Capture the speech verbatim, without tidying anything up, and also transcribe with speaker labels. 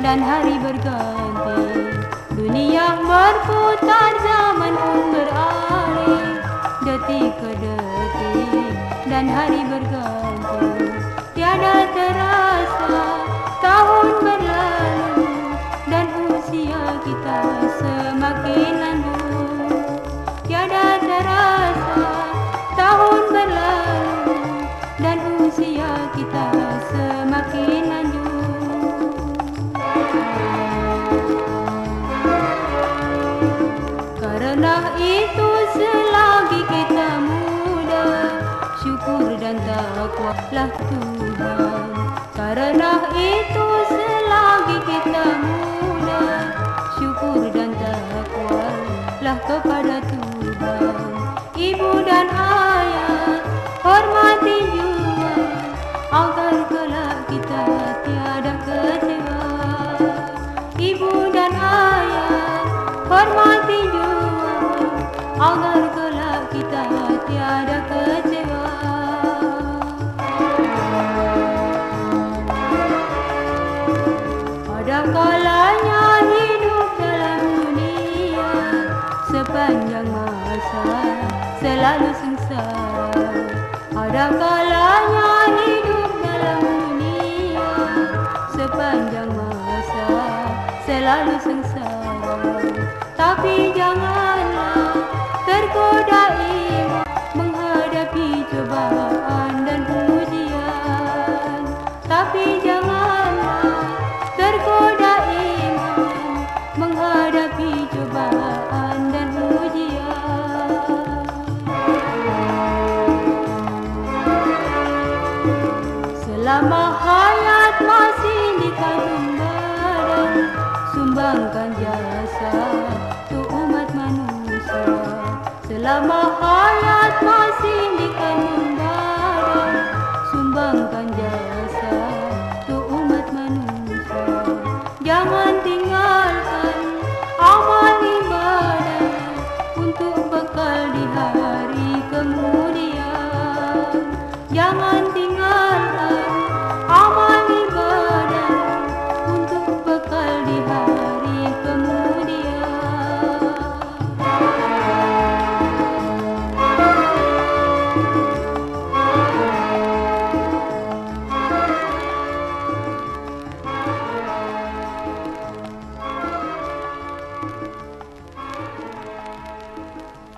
Speaker 1: dan hari berganti. Dunia berputar, zaman pun beralih, detik ke detik dan hari berganti. Tiada terasa tahun berlalu dan usia kita semakin lanjut. Tiada terasa tahun berlalu dan usia kita semakin lanjut. Karena itu selagi kita muda, syukur dan takwalah Tuhan. Karena itu selagi kita muda, syukur dan takwalah kepada Tuhan. Ibu dan ayah hormati jua, agar kelak kita tiada kecewa. Ibu dan ayah hormati jua, agar kelak kita tiada kecewa. Pada kalanya hidup dalam dunia, sepanjang masa selalu sengsara. Ada kalanya hidup dalam dunia, sepanjang masa selalu sengsara. Tapi janganlah tergoda iman menghadapi cobaan dan ujian. Tapi janganlah tergoda